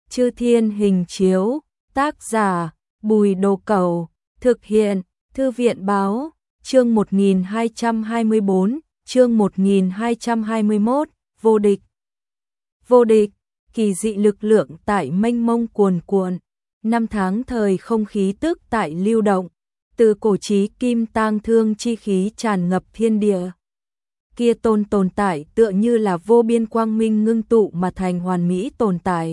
Chư Thiên Hình Chiếu, tác giả Bùi Đồ Cẩu, thực hiện Thư viện Báo, chương 1224, chương 1221, vô địch. Vô địch, kỳ dị lực lượng tại mênh mông cuồn cuộn, năm tháng thời không khí tức tại lưu động, từ cổ chí kim tang thương chi khí tràn ngập thiên địa. Kia tồn tại tựa như là vô biên quang minh ngưng tụ mà thành hoàn mỹ tồn tại.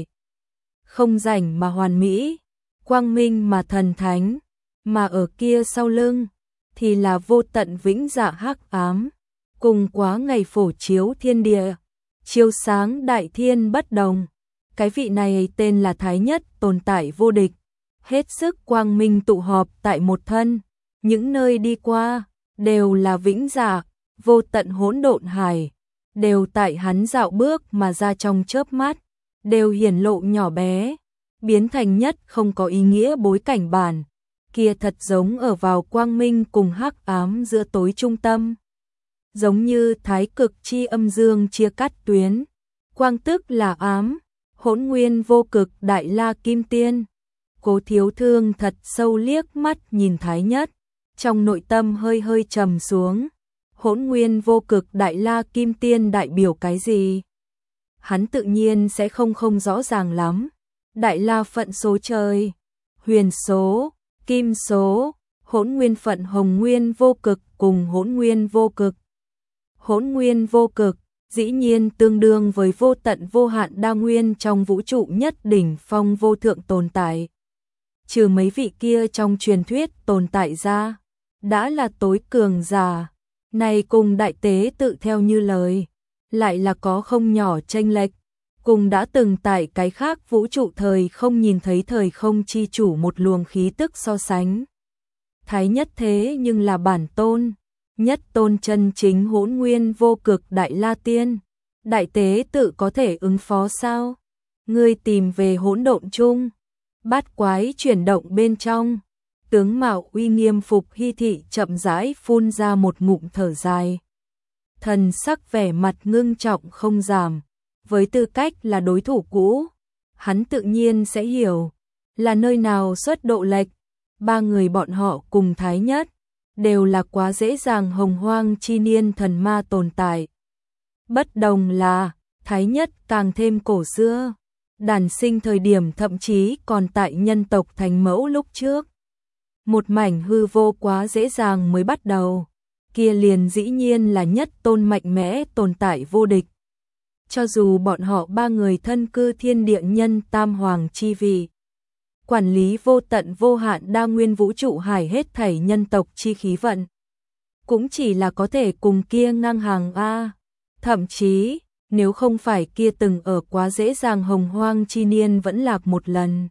Không rảnh mà hoàn mỹ, quang minh mà thần thánh, mà ở kia sau lưng thì là vô tận vĩnh dạ hắc ám, cùng quá ngày phổ chiếu thiên địa, chiếu sáng đại thiên bất đồng. Cái vị này tên là Thái Nhất tồn tại vô địch, hết sức quang minh tụ họp tại một thân, những nơi đi qua đều là vĩnh dạ, vô tận hỗn độn hải, đều tại hắn dạo bước mà ra trong chớp mắt, đều hiển lộ nhỏ bé, biến thành nhất không có ý nghĩa bối cảnh bản, kia thật giống ở vào quang minh cùng hắc ám giữa tối trung tâm. Giống như thái cực chi âm dương chia cắt tuyến, quang tức là ám, hỗn nguyên vô cực đại la kim tiên. Cố Thiếu Thương thật sâu liếc mắt nhìn Thái Nhất, trong nội tâm hơi hơi trầm xuống. Hỗn nguyên vô cực đại la kim tiên đại biểu cái gì? Hắn tự nhiên sẽ không rõ ràng lắm. Đại la phận số trời, huyền số, kim số, hỗn nguyên phận hồng nguyên vô cực cùng hỗn nguyên vô cực. Hỗn nguyên vô cực dĩ nhiên tương đương với vô tận vô hạn đa nguyên trong vũ trụ nhất đỉnh phong vô thượng tồn tại. Trừ mấy vị kia trong truyền thuyết tồn tại ra, đã là tối cường giả. Này cùng đại tế tự theo như lời, lại là có không nhỏ chênh lệch, cùng đã từng tại cái khác vũ trụ thời không nhìn thấy thời không chi chủ một luồng khí tức so sánh. Thái Nhất thế nhưng là bản tôn, nhất tôn chân chính hỗn nguyên vô cực đại la tiên, đại tế tự có thể ứng phó sao? Ngươi tìm về hỗn độn chung, bát quái chuyển động bên trong. Tướng mạo uy nghiêm Phục Hy Thị chậm rãi phun ra một ngụm thở dài. Thần sắc vẻ mặt ngưng trọng không giảm, với tư cách là đối thủ cũ, hắn tự nhiên sẽ hiểu là nơi nào xuất độ lệch. Ba người bọn họ cùng Thái Nhất đều là quá dễ dàng hồng hoang chi niên thần ma tồn tại. Bất đồng là Thái Nhất càng thêm cổ xưa, đản sinh thời điểm thậm chí còn tại nhân tộc thành mẫu lúc trước. Một mảnh hư vô quá dễ dàng mới bắt đầu, kia liền dĩ nhiên là nhất tôn mạnh mẽ tồn tại vô địch. Cho dù bọn họ ba người thân cư thiên địa nhân tam hoàng chi vị, quản lý vô tận vô hạn đa nguyên vũ trụ hải hết thảy nhân tộc chi khí vận, cũng chỉ là có thể cùng kia ngang hàng a. Thậm chí, nếu không phải kia từng ở quá dễ dàng hồng hoang chi niên vẫn lạc một lần,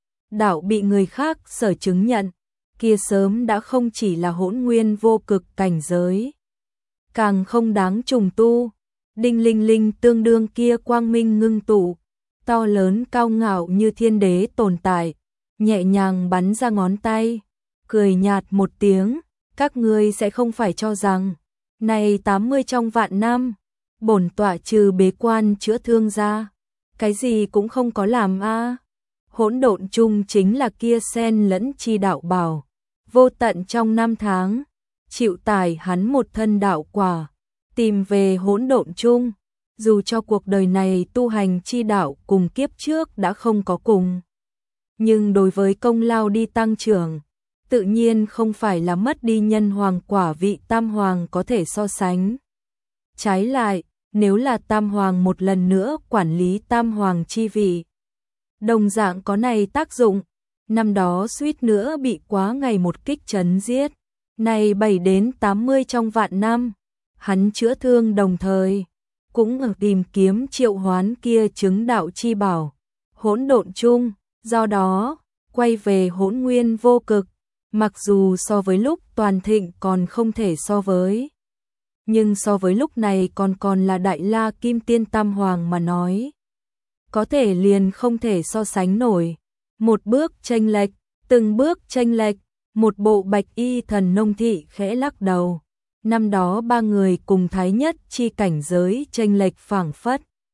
đạo bị người khác sở chứng nhận, kia sớm đã không chỉ là hỗn nguyên vô cực cảnh giới, càng không đáng trùng tu. Đinh linh linh tương đương kia quang minh ngưng tụ, to lớn cao ngạo như thiên đế tồn tại, nhẹ nhàng bắn ra ngón tay, cười nhạt một tiếng, các ngươi sẽ không phải cho rằng, này 80 trong vạn năm, bổn tọa trừ bế quan chữa thương ra, cái gì cũng không có làm a. Hỗn độn chung chính là kia sen lẫn chi đạo bảo, vô tận trong năm tháng, chịu tải hắn một thân đạo quả, tìm về hỗn độn chung, dù cho cuộc đời này tu hành chi đạo cùng kiếp trước đã không có cùng. Nhưng đối với công lao đi tăng trưởng, tự nhiên không phải là mất đi nhân hoàng quả vị tam hoàng có thể so sánh. Trái lại, nếu là tam hoàng một lần nữa quản lý tam hoàng chi vị, đồng dạng có này tác dụng. Năm đó suýt nữa bị quá ngày một kích trấn giết, này 7 đến 80 trong vạn năm, hắn chữa thương đồng thời, cũng ở tìm kiếm triệu hoán kia chứng đạo chi bảo, hỗn độn chung, do đó, quay về hỗn nguyên vô cực, mặc dù so với lúc toàn thịnh còn không thể so với, nhưng so với lúc này còn là đại la kim tiên tam hoàng mà nói, có thể liền không thể so sánh nổi. Một bước chênh lệch, từng bước chênh lệch, một bộ bạch y thần nông thị khẽ lắc đầu. Năm đó ba người cùng Thái Nhất chi cảnh giới chênh lệch phảng phất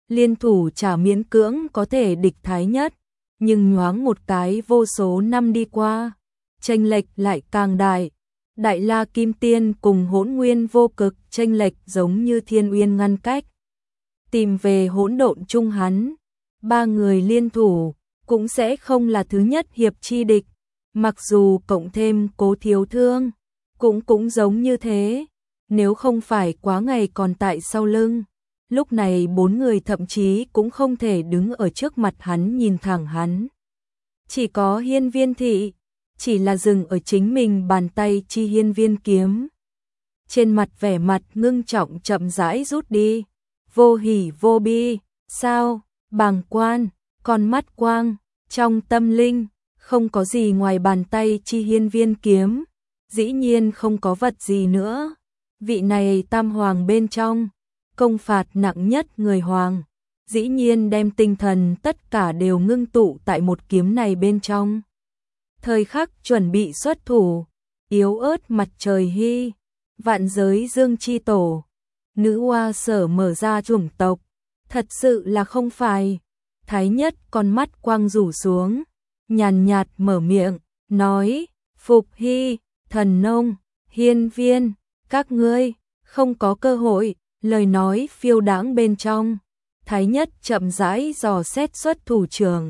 liên thủ chả miễn cưỡng có thể địch Thái Nhất, nhưng nhoáng một cái vô số năm đi qua, chênh lệch lại càng đại. Đại La Kim Tiên cùng Hỗn Nguyên Vô Cực chênh lệch giống như thiên uyên ngăn cách. Tìm về hỗn độn chung hắn, ba người liên thủ cũng sẽ không là thứ nhất hiệp chi địch, mặc dù cộng thêm Cố Thiếu Thương, cũng giống như thế, nếu không phải Quá Ngày còn tại sau lưng, lúc này bốn người thậm chí cũng không thể đứng ở trước mặt hắn nhìn thẳng hắn. Chỉ có Hiên Viên Thị, chỉ là dừng ở chính mình bàn tay chi hiên viên kiếm. Trên mặt vẻ mặt ngưng trọng chậm rãi rút đi, vô hỉ vô bi, sao, bàng quan, con mắt quang, trong tâm linh, không có gì ngoài bàn tay chi hiên viên kiếm, dĩ nhiên không có vật gì nữa. Vị này tam hoàng bên trong, công phạt nặng nhất người hoàng, dĩ nhiên đem tinh thần tất cả đều ngưng tụ tại một kiếm này bên trong. Thời khắc chuẩn bị xuất thủ, yếu ớt mặt trời hy, vạn giới dương chi tổ, nữ hoa sở mở ra chủng tộc, thật sự là không phải. Thái Nhất con mắt quang rủ xuống, nhàn nhạt mở miệng, nói, Phục Hy, Thần Nông, Hiên Viên, các ngươi, không có cơ hội, lời nói phiêu đãng bên trong. Thái Nhất chậm rãi dò xét xuất thủ trường,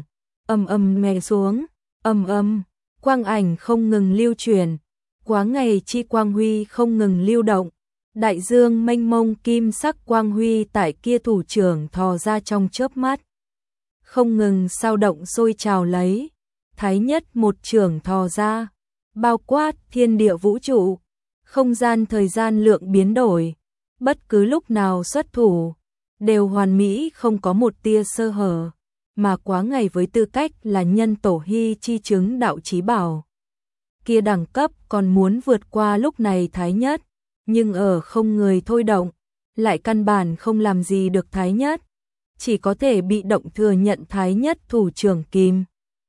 mè xuống, quang ảnh không ngừng lưu truyền, Quá Ngày chi quang huy không ngừng lưu động, đại dương mênh mông kim sắc quang huy tại kia thủ trưởng thò ra trong chớp mắt, không ngừng sao động sôi trào lấy. Thái Nhất một trưởng thò ra, bao quát thiên địa vũ trụ, không gian thời gian lượng biến đổi, bất cứ lúc nào xuất thủ đều hoàn mỹ không có một tia sơ hở, mà Quá Ngày với tư cách là nhân tổ hy chi chứng đạo chí bảo, kia đẳng cấp còn muốn vượt qua lúc này Thái Nhất, nhưng ở không người thôi động, lại căn bản không làm gì được Thái Nhất, chỉ có thể bị động thừa nhận Thái Nhất thủ trưởng kim.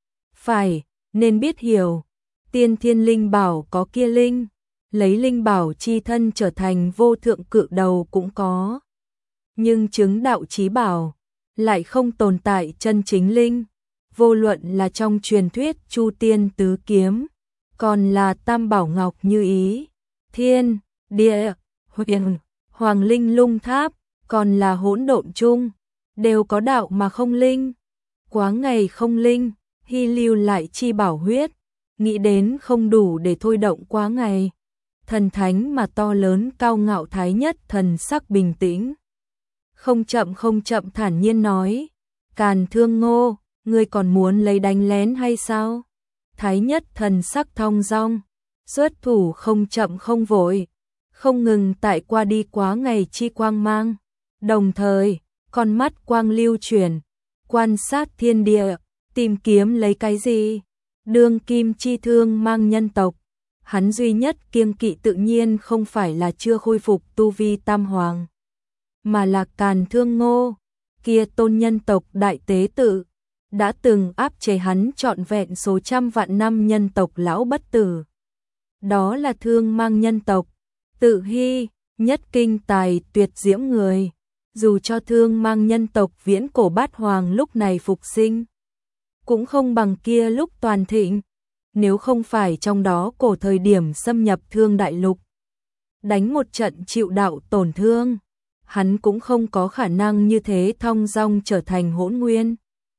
Phải, nên biết hiểu, tiên thiên linh bảo có kia linh, lấy linh bảo chi thân trở thành vô thượng cự đầu cũng có. Nhưng chứng đạo chí bảo, lại không tồn tại chân chính linh, vô luận là trong truyền thuyết Chu Tiên Tứ Kiếm, còn là Tam Bảo Ngọc Như Ý, Thiên, Địa, Huyền, Hoàng Linh Lung Tháp, còn là hỗn độn chung, đều có đạo mà không linh. Quá Ngày không linh, hy lưu lại chi bảo huyết, nghĩ đến không đủ để thôi động Quá Ngày. Thần thánh mà to lớn cao ngạo Thái Nhất thần sắc bình tĩnh. Không chậm thản nhiên nói, Càn Thương Ngô, ngươi còn muốn lấy đánh lén hay sao? Thái Nhất thần sắc thong dong, xuất thủ không chậm không vội, không ngừng tại qua đi Quá Ngày chi quang mang, đồng thời, con mắt quang lưu chuyển, quan sát thiên địa, tìm kiếm lấy cái gì? Đương kim chi thương mang nhân tộc, hắn duy nhất kiêng kỵ tự nhiên không phải là chưa khôi phục tu vi tam hoàng, mà là Càn Thương Ngô, kia tôn nhân tộc đại tế tự, đã từng áp chế hắn trọn vẹn số trăm vạn năm nhân tộc lão bất tử. Đó là thương mang nhân tộc, tự hy, nhất kinh tài tuyệt diễm người, dù cho thương mang nhân tộc viễn cổ bát hoàng lúc này phục sinh, cũng không bằng kia lúc toàn thịnh, nếu không phải trong đó cổ thời điểm xâm nhập Thương Đại Lục, đánh một trận chịu đạo tổn thương, hắn cũng không có khả năng như thế thong dong trở thành hỗn nguyên.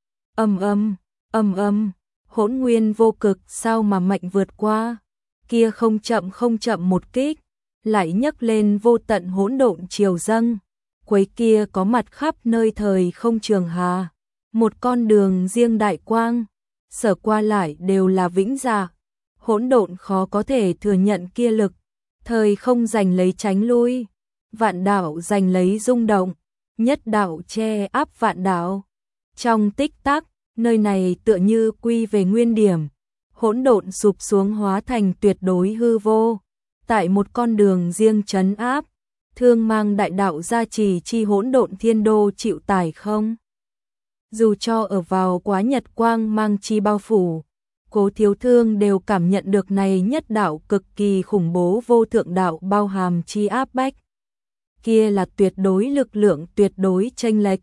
Hỗn nguyên vô cực sao mà mạnh vượt qua, kia không chậm một kích, lại nhấc lên vô tận hỗn độn triều dâng, quấy kia có mặt khắp nơi thời không trường hà, một con đường riêng đại quang, sở qua lại đều là vĩnh dạ, hỗn độn khó có thể thừa nhận kia lực, thời không giành lấy tránh lui, vạn đạo giành lấy rung động, nhất đạo che áp vạn đạo. Trong tích tắc, nơi này tựa như quy về nguyên điểm, hỗn độn sụp xuống hóa thành tuyệt đối hư vô, tại một con đường riêng trấn áp, thương mang đại đạo gia trì chi hỗn độn thiên đô chịu tải không. Dù cho ở vào quá nhật quang mang chi bao phủ, Cố Thiếu Thương đều cảm nhận được này nhất đạo cực kỳ khủng bố vô thượng đạo bao hàm chi áp bách. Kia là tuyệt đối lực lượng tuyệt đối chênh lệch,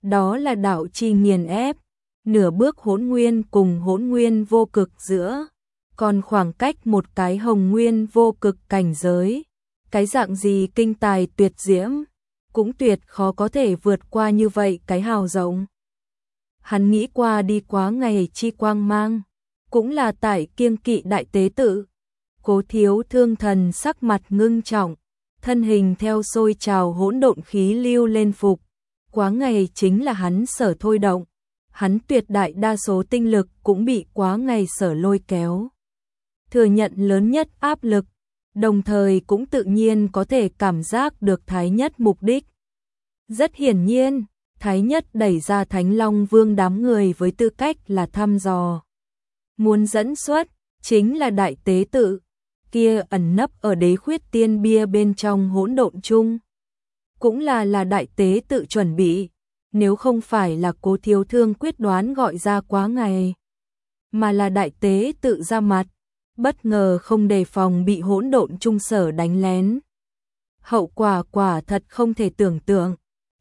đó là đạo chi nghiền ép, nửa bước hỗn nguyên cùng hỗn nguyên vô cực giữa, còn khoảng cách một cái hồng nguyên vô cực cảnh giới, cái dạng gì kinh tài tuyệt diễm, cũng tuyệt khó có thể vượt qua như vậy cái hào rộng. Hắn nghĩ qua đi quá ngày chi quang mang, cũng là tại kiêng kỵ đại tế tự. Cố Thiếu Thương thần sắc mặt ngưng trọng, thân hình theo sôi trào hỗn độn khí lưu lên phục, quá ngày chính là hắn sở thôi động, hắn tuyệt đại đa số tinh lực cũng bị quá ngày sở lôi kéo. Thừa nhận lớn nhất áp lực, đồng thời cũng tự nhiên có thể cảm giác được Thái Nhất mục đích. Rất hiển nhiên, Thái Nhất đẩy ra Thánh Long Vương đám người với tư cách là thăm dò. Muốn dẫn xuất, chính là đại tế tự, kia ẩn nấp ở đế khuyết tiên bia bên trong hỗn độn chung. Cũng là đại tế tự chuẩn bị, nếu không phải là Cố Thiếu Thương quyết đoán gọi ra quá ngày, mà là đại tế tự ra mặt, bất ngờ không đề phòng bị hỗn độn chung sở đánh lén. Hậu quả quả thật không thể tưởng tượng,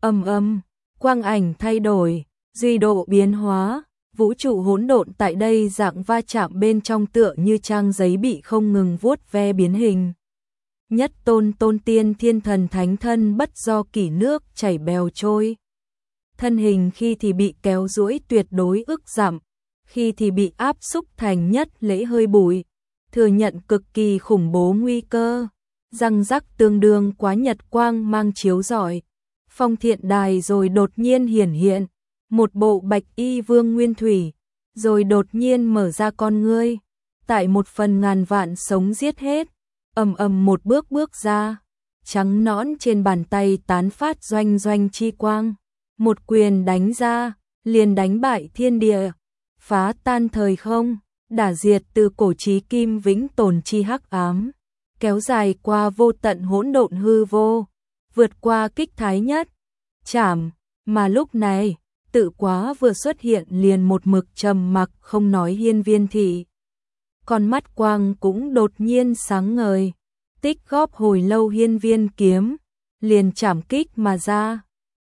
quang ảnh thay đổi, duy độ biến hóa, vũ trụ hỗn độn tại đây dạng va chạm bên trong tựa như trang giấy bị không ngừng vuốt ve biến hình. Nhất tôn tiên thiên thần thánh thân bất do kỷ nước chảy bèo trôi. Thân hình khi thì bị kéo duỗi tuyệt đối ức giảm, khi thì bị áp xúc thành nhất lễ hơi bụi, thừa nhận cực kỳ khủng bố nguy cơ, răng rắc tương đương quá nhật quang mang chiếu rọi. Phong Thiện Đài rồi đột nhiên hiển hiện, một bộ bạch y vương nguyên thủy, rồi đột nhiên mở ra con ngươi, tại một phần ngàn vạn sống giết hết, một bước ra, trắng nõn trên bàn tay tán phát doanh doanh chi quang, một quyền đánh ra, liền đánh bại thiên địa, phá tan thời không, đả diệt từ cổ chí kim vĩnh tồn chi hắc ám, kéo dài qua vô tận hỗn độn hư vô, vượt qua kích Thái Nhất, chảm, mà lúc này, tự quá vừa xuất hiện liền một mực trầm mặc không nói Hiên Viên Thị. Con mắt quang cũng đột nhiên sáng ngời, tích góp hồi lâu hiên viên kiếm, liền chảm kích mà ra,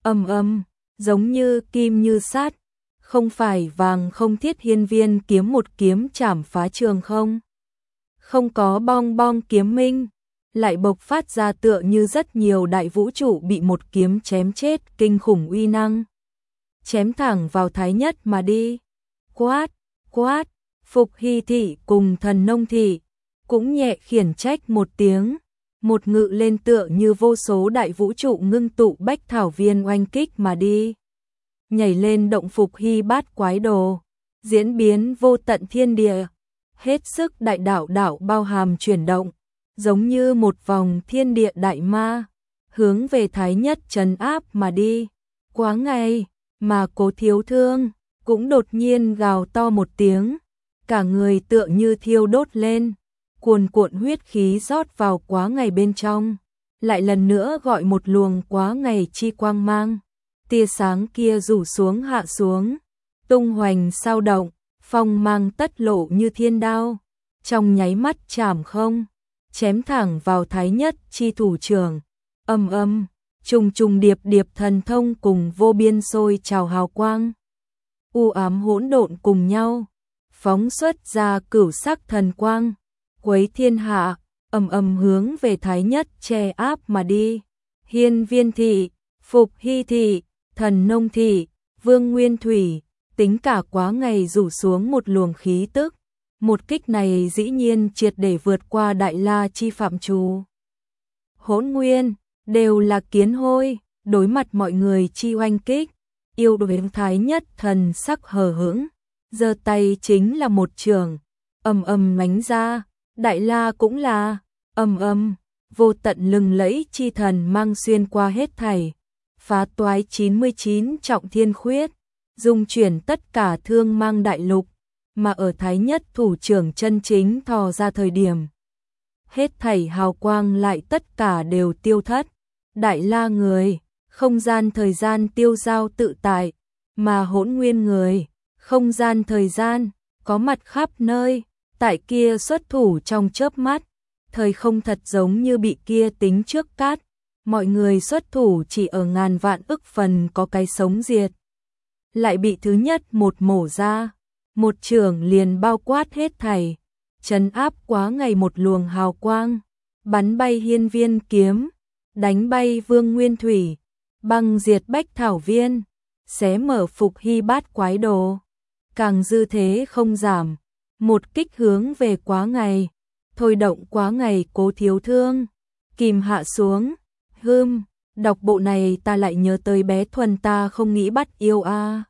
giống như kim như sát, không phải vàng không thiết hiên viên kiếm một kiếm chảm phá trường không. Không có bong bong kiếm minh, lại bộc phát ra tựa như rất nhiều đại vũ trụ bị một kiếm chém chết kinh khủng uy năng. Chém thẳng vào Thái Nhất mà đi. Quát, Phục Hy Thị cùng Thần Nông Thị cũng nhẹ khiển trách một tiếng, một ngự lên tựa như vô số đại vũ trụ ngưng tụ bách thảo viên oanh kích mà đi. Nhảy lên động Phục Hy bát quái đồ, diễn biến vô tận thiên địa, hết sức đại đạo bao hàm chuyển động, giống như một vòng thiên địa đại ma, hướng về Thái Nhất trấn áp mà đi. Quá ngày, mà Cố Thiếu Thương cũng đột nhiên gào to một tiếng, cả người tựa như thiêu đốt lên, cuồn cuộn huyết khí rót vào quá ngày bên trong, lại lần nữa gọi một luồng quá ngày chi quang mang, tia sáng kia rủ xuống hạ xuống, tung hoành sao động, phong mang tất lộ như thiên đao, trong nháy mắt chảm không, chém thẳng vào Thái Nhất chi thủ trưởng, trùng trùng điệp điệp thần thông cùng vô biên sôi trào hào quang, u ám hỗn độn cùng nhau, phóng xuất ra cửu sắc thần quang, quấy thiên hạ, hướng về Thái Nhất che áp mà đi. Hiên Viên Thị, Phục Hy Thị, Thần Nông Thị, Vương Nguyên Thủy, tính cả quá ngày rủ xuống một luồng khí tức. Một kích này dĩ nhiên triệt để vượt qua Đại La chi phạm trù. Hỗn Nguyên, đều là kiến hôi, đối mặt mọi người chi oanh kích, yêu đối Thái Nhất thần sắc hờ hững, giơ tay chính là một trường, mánh ra, Đại La cũng là, vô tận lừng lẫy chi thần mang xuyên qua hết thảy, phá toái 99 trọng thiên khuyết, dung chuyển tất cả thương mang đại lục, mà ở Thái Nhất thủ trưởng chân chính thò ra thời điểm. Hết thảy hào quang lại tất cả đều tiêu thất, Đại La người, không gian thời gian tiêu giao tự tại, mà Hỗn Nguyên người, không gian thời gian, có mặt khắp nơi, tại kia xuất thủ trong chớp mắt, thời không thật giống như bị kia tính trước cát, mọi người xuất thủ chỉ ở ngàn vạn ức phần có cái sống diệt, lại bị thứ nhất một mổ ra, một chưởng liền bao quát hết thảy, trấn áp quá ngày một luồng hào quang, bắn bay hiên viên kiếm, đánh bay Vương Nguyên Thủy, băng diệt Bách Thảo Viên, xé mở Phục Hy Bát Quái Đồ, càng dư thế không giảm, một kích hướng về quá ngày, thôi động quá ngày Cố Thiếu Thương, kìm hạ xuống, đọc bộ này ta lại nhớ tới bé Thuần ta không nghĩ bắt yêu a.